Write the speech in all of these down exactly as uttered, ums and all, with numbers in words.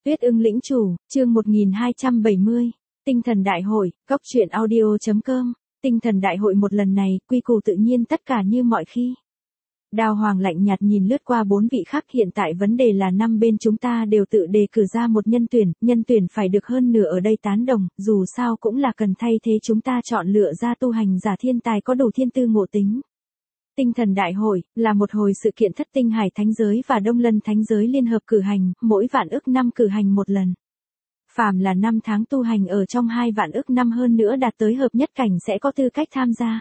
Tuyết ưng lĩnh chủ, chương một nghìn hai trăm bảy mươi. Tinh thần đại hội, cốc truyện audio.com. Tinh thần đại hội một lần này, quy củ tự nhiên tất cả như mọi khi. Đao Hoàng lạnh nhạt nhìn lướt qua bốn vị khác, hiện tại vấn đề là năm bên chúng ta đều tự đề cử ra một nhân tuyển, nhân tuyển phải được hơn nửa ở đây tán đồng, dù sao cũng là cần thay thế chúng ta chọn lựa ra tu hành giả thiên tài có đủ thiên tư ngộ tính. Tinh thần đại hội, là một hồi sự kiện thất tinh hải thánh giới và đông lân thánh giới liên hợp cử hành, mỗi vạn ức năm cử hành một lần. Phàm là năm tháng tu hành ở trong hai vạn ức năm hơn nữa đạt tới hợp nhất cảnh sẽ có tư cách tham gia.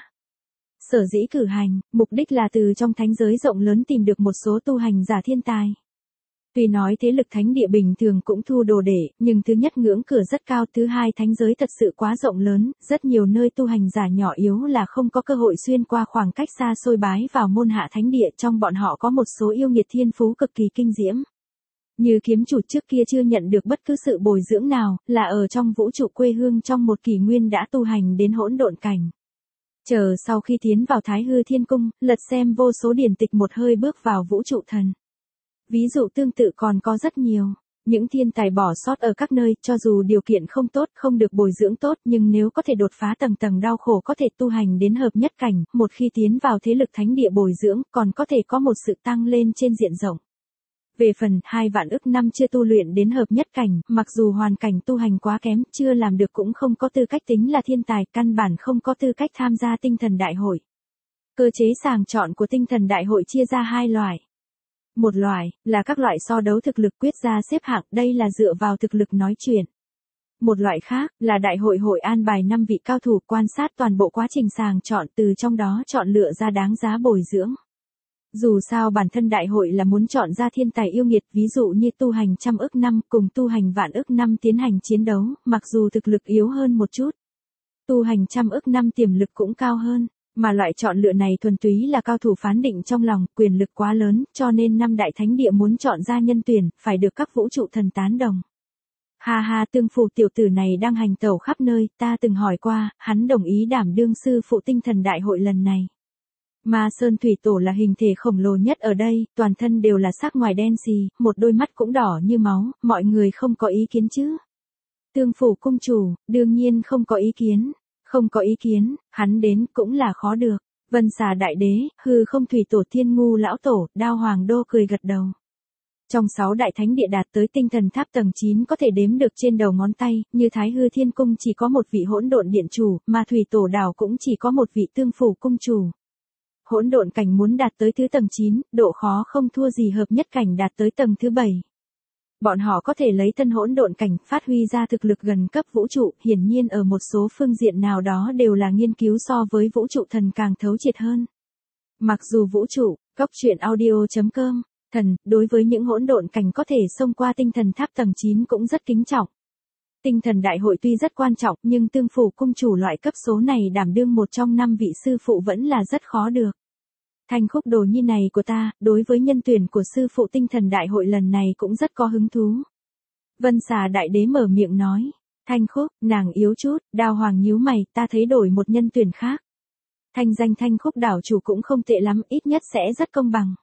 Sở dĩ cử hành, mục đích là từ trong thánh giới rộng lớn tìm được một số tu hành giả thiên tài. Tuy nói thế lực thánh địa bình thường cũng thu đồ đệ, nhưng thứ nhất ngưỡng cửa rất cao, thứ hai thánh giới thật sự quá rộng lớn, rất nhiều nơi tu hành giả nhỏ yếu là không có cơ hội xuyên qua khoảng cách xa xôi bái vào môn hạ thánh địa, trong bọn họ có một số yêu nghiệt thiên phú cực kỳ kinh diễm. Như kiếm chủ trước kia chưa nhận được bất cứ sự bồi dưỡng nào, là ở trong vũ trụ quê hương trong một kỷ nguyên đã tu hành đến hỗn độn cảnh. Chờ sau khi tiến vào Thái Hư Thiên Cung, lật xem vô số điển tịch một hơi bước vào vũ trụ thần. Ví dụ tương tự còn có rất nhiều, những thiên tài bỏ sót ở các nơi, cho dù điều kiện không tốt, không được bồi dưỡng tốt, nhưng nếu có thể đột phá tầng tầng đau khổ có thể tu hành đến hợp nhất cảnh, một khi tiến vào thế lực thánh địa bồi dưỡng, còn có thể có một sự tăng lên trên diện rộng. Về phần hai vạn ức năm chưa tu luyện đến hợp nhất cảnh, mặc dù hoàn cảnh tu hành quá kém, chưa làm được cũng không có tư cách tính là thiên tài, căn bản không có tư cách tham gia tinh thần đại hội. Cơ chế sàng chọn của tinh thần đại hội chia ra hai loại. Một loại, là các loại so đấu thực lực quyết ra xếp hạng, đây là dựa vào thực lực nói chuyện. Một loại khác, là đại hội hội an bài năm vị cao thủ quan sát toàn bộ quá trình sàng chọn, từ trong đó chọn lựa ra đáng giá bồi dưỡng. Dù sao bản thân đại hội là muốn chọn ra thiên tài yêu nghiệt, ví dụ như tu hành trăm ức năm cùng tu hành vạn ức năm tiến hành chiến đấu, mặc dù thực lực yếu hơn một chút. Tu hành trăm ức năm tiềm lực cũng cao hơn. Mà loại chọn lựa này thuần túy là cao thủ phán định trong lòng, quyền lực quá lớn, cho nên năm đại thánh địa muốn chọn ra nhân tuyển, phải được các vũ trụ thần tán đồng. Ha ha, Tương Phù tiểu tử này đang hành tẩu khắp nơi, ta từng hỏi qua, hắn đồng ý đảm đương sư phụ tinh thần đại hội lần này. Ma Sơn Thủy Tổ là hình thể khổng lồ nhất ở đây, toàn thân đều là sắc ngoài đen xì, một đôi mắt cũng đỏ như máu, mọi người không có ý kiến chứ? Tương Phủ cung chủ, đương nhiên không có ý kiến. Không có ý kiến, hắn đến cũng là khó được. Vân Xà Đại Đế, Hư Không Thủy Tổ, Thiên Ngu Lão Tổ, Đao Hoàng Đô cười gật đầu. Trong sáu đại thánh địa đạt tới tinh thần tháp tầng chín có thể đếm được trên đầu ngón tay, như Thái Hư Thiên Cung chỉ có một vị hỗn độn điện chủ, mà Thủy Tổ Đảo cũng chỉ có một vị Tương Phủ cung chủ. Hỗn độn cảnh muốn đạt tới thứ tầng chín, độ khó không thua gì hợp nhất cảnh đạt tới tầng thứ bảy. Bọn họ có thể lấy thân hỗn độn cảnh phát huy ra thực lực gần cấp vũ trụ, hiển nhiên ở một số phương diện nào đó đều là nghiên cứu so với vũ trụ thần càng thấu triệt hơn. Mặc dù vũ trụ, cốc truyện audio.com, thần, đối với những hỗn độn cảnh có thể xông qua tinh thần tháp tầng chín cũng rất kính trọng. Tinh thần đại hội tuy rất quan trọng, nhưng Tương Phủ cung chủ loại cấp số này đảm đương một trong năm vị sư phụ vẫn là rất khó được. Thanh Khúc đồ nhi này của ta, đối với nhân tuyển của sư phụ tinh thần đại hội lần này cũng rất có hứng thú. Vân Xà Đại Đế mở miệng nói. Thanh Khúc, nàng yếu chút, Đao Hoàng nhíu mày, ta thấy đổi một nhân tuyển khác. Thanh danh Thanh Khúc đảo chủ cũng không tệ lắm, ít nhất sẽ rất công bằng.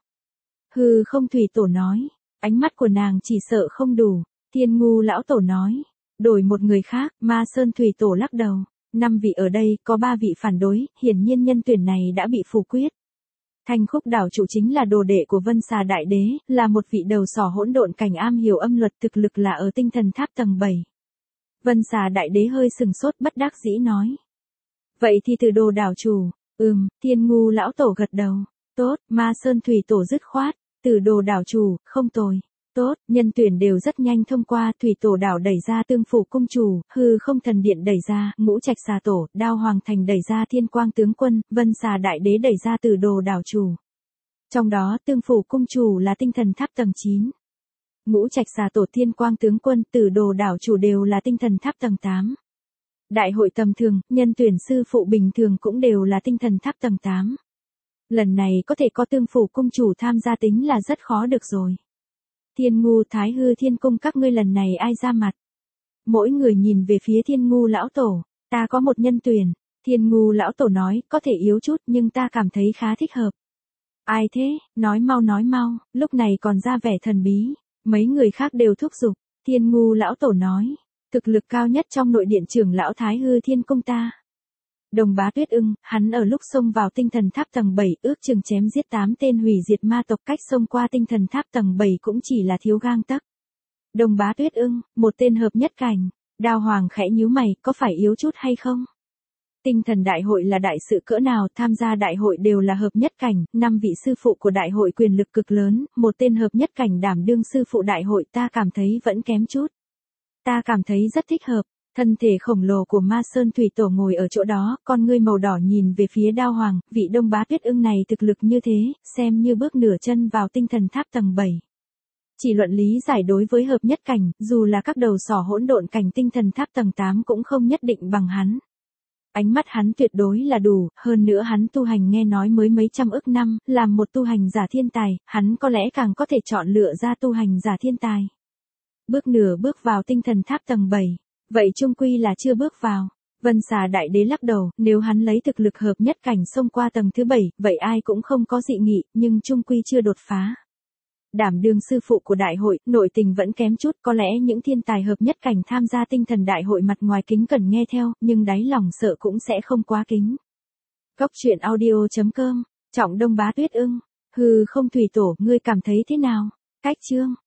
Hư Không Thủy Tổ nói, ánh mắt của nàng chỉ sợ không đủ. Thiên Ngu Lão Tổ nói, đổi một người khác. Ma Sơn Thủy Tổ lắc đầu. Năm vị ở đây, có ba vị phản đối, hiển nhiên nhân tuyển này đã bị phủ quyết. Thanh Khúc đảo chủ chính là đồ đệ của Vân Xà Đại Đế, là một vị đầu sỏ hỗn độn cảnh am hiểu âm luật, thực lực là ở tinh thần tháp tầng bảy. Vân Xà Đại Đế hơi sừng sốt bất đắc dĩ nói. Vậy thì từ đồ đảo chủ, ừm, Thiên Ngu Lão Tổ gật đầu. Tốt, Ma Sơn Thủy Tổ dứt khoát, từ đồ đảo chủ, không tồi. Tốt, nhân tuyển đều rất nhanh thông qua, Thủy Tổ đảo đẩy ra Tương Phủ cung chủ, Hư Không Thần Điện đẩy ra, Ngũ Trạch Xà Tổ, Đao Hoàng Thành đẩy ra Thiên Quang tướng quân, Vân Xà Đại Đế đẩy ra Từ Đồ đảo chủ. Trong đó, Tương Phủ cung chủ là tinh thần tháp tầng chín. Ngũ Trạch Xà Tổ, Thiên Quang tướng quân, Từ Đồ đảo chủ đều là tinh thần tháp tầng tám. Đại hội tầm thường, nhân tuyển sư phụ bình thường cũng đều là tinh thần tháp tầng tám. Lần này có thể có Tương Phủ cung chủ tham gia tính là rất khó được rồi. Thiên Ngu Thái Hư Thiên Cung các ngươi lần này ai ra mặt? Mỗi người nhìn về phía Thiên Ngu Lão Tổ, ta có một nhân tuyển. Thiên Ngu Lão Tổ nói, có thể yếu chút nhưng ta cảm thấy khá thích hợp. Ai thế, nói mau nói mau, lúc này còn ra vẻ thần bí. Mấy người khác đều thúc giục, Thiên Ngu lão tổ nói, thực lực cao nhất trong nội điện trưởng lão Thái Hư Thiên Cung ta. Đồng Bá Tuyết ưng, hắn ở lúc xông vào tinh thần tháp tầng bảy ước chừng chém giết tám tên hủy diệt ma tộc, cách xông qua tinh thần tháp tầng bảy cũng chỉ là thiếu gang tấc. Đồng Bá Tuyết ưng, một tên hợp nhất cảnh. Đao Hoàng khẽ nhíu mày, có phải yếu chút hay không? Tinh thần đại hội là đại sự cỡ nào, tham gia đại hội đều là hợp nhất cảnh, năm vị sư phụ của đại hội quyền lực cực lớn, một tên hợp nhất cảnh đảm đương sư phụ đại hội ta cảm thấy vẫn kém chút. Ta cảm thấy rất thích hợp, thân thể khổng lồ của Ma Sơn Thủy Tổ ngồi ở chỗ đó, con ngươi màu đỏ nhìn về phía Đao Hoàng, vị Đông Bá Tuyết ưng này thực lực như thế, xem như bước nửa chân vào tinh thần tháp tầng bảy. Chỉ luận lý giải đối với hợp nhất cảnh, dù là các đầu sỏ hỗn độn cảnh tinh thần tháp tầng tám cũng không nhất định bằng hắn. Ánh mắt hắn tuyệt đối là đủ, hơn nữa hắn tu hành nghe nói mới mấy trăm ức năm, làm một tu hành giả thiên tài, hắn có lẽ càng có thể chọn lựa ra tu hành giả thiên tài. Bước nửa bước vào tinh thần tháp tầng bảy, vậy chung quy là chưa bước vào. Vân Xà Đại Đế lắc đầu, nếu hắn lấy thực lực hợp nhất cảnh xông qua tầng thứ bảy, vậy ai cũng không có dị nghị, nhưng chung quy chưa đột phá. Đảm đương sư phụ của đại hội, nội tình vẫn kém chút, có lẽ những thiên tài hợp nhất cảnh tham gia tinh thần đại hội mặt ngoài kính cần nghe theo, nhưng đáy lòng sợ cũng sẽ không quá kính. Cốc truyện audio chấm com, Trọng Đông Bá Tuyết ưng, hừ không Thủy Tổ, ngươi cảm thấy thế nào? Cách chương